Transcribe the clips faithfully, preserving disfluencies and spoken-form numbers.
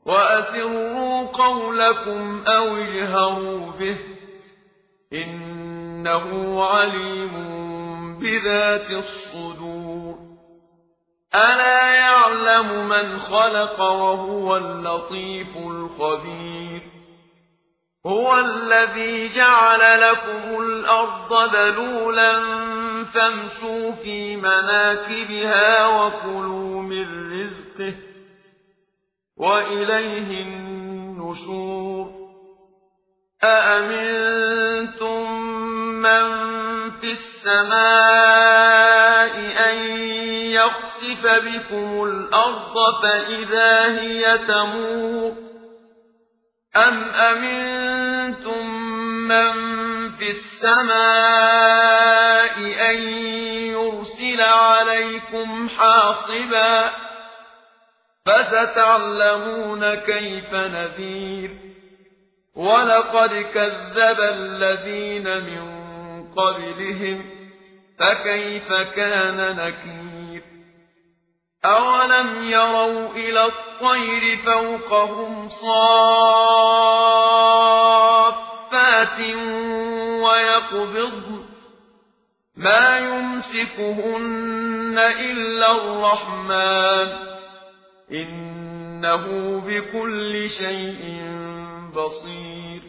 وأسروا قولكم أو اجهروا به إنه عليم بذات الصدور ألا يعلم من خلق وهو اللطيف الخبير هو الذي جعل لكم الأرض ذلولا فامشوا في مناكبها وكلوا من رزقه وإليه النشور أأمنتم من في السماء أن يخسف بكم الأرض فإذا هي تمور أم أمنتم من في السماء أن يرسل عليكم حاصبا فستعلمون كيف نذير ولقد كذب الذين من قبلهم فكيف كان نكير أولم يروا إلى الطير فوقهم صافات ويقبضن ما يمسكهن إلا الرحمن إنه بكل شيء بصير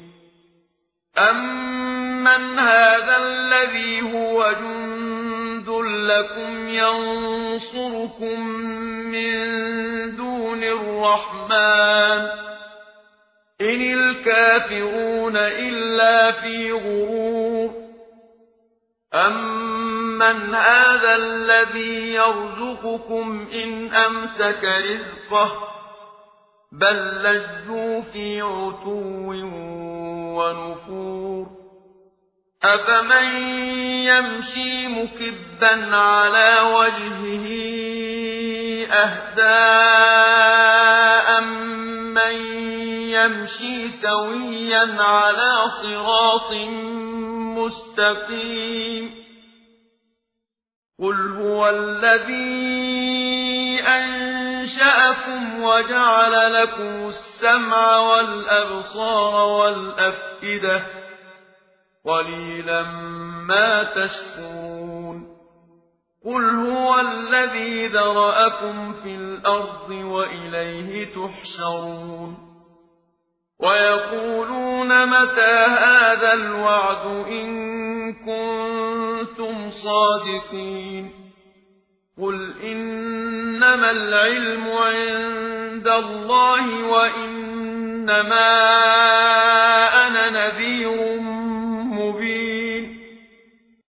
أمن هذا الذي هو جند لكم ينصركم من دون الرحمن إن الكافرون إلا في غرور أمن هذا الذي يرزقكم إن أمسك رزقه بل لجوا في عتو ونفور أفمن يمشي مكبا على وجهه أهدى أمن يمشي سويا على صراط مستقيم قل هو الذي أنشأكم وجعل لكم السمع والأبصار والأفئدة قليلا ما تشكرون قل هو الذي ذرأكم في الأرض وإليه تحشرون ويقولون متى هذا الوعد إن كنتم صادقين قل إنما العلم عند الله وإنما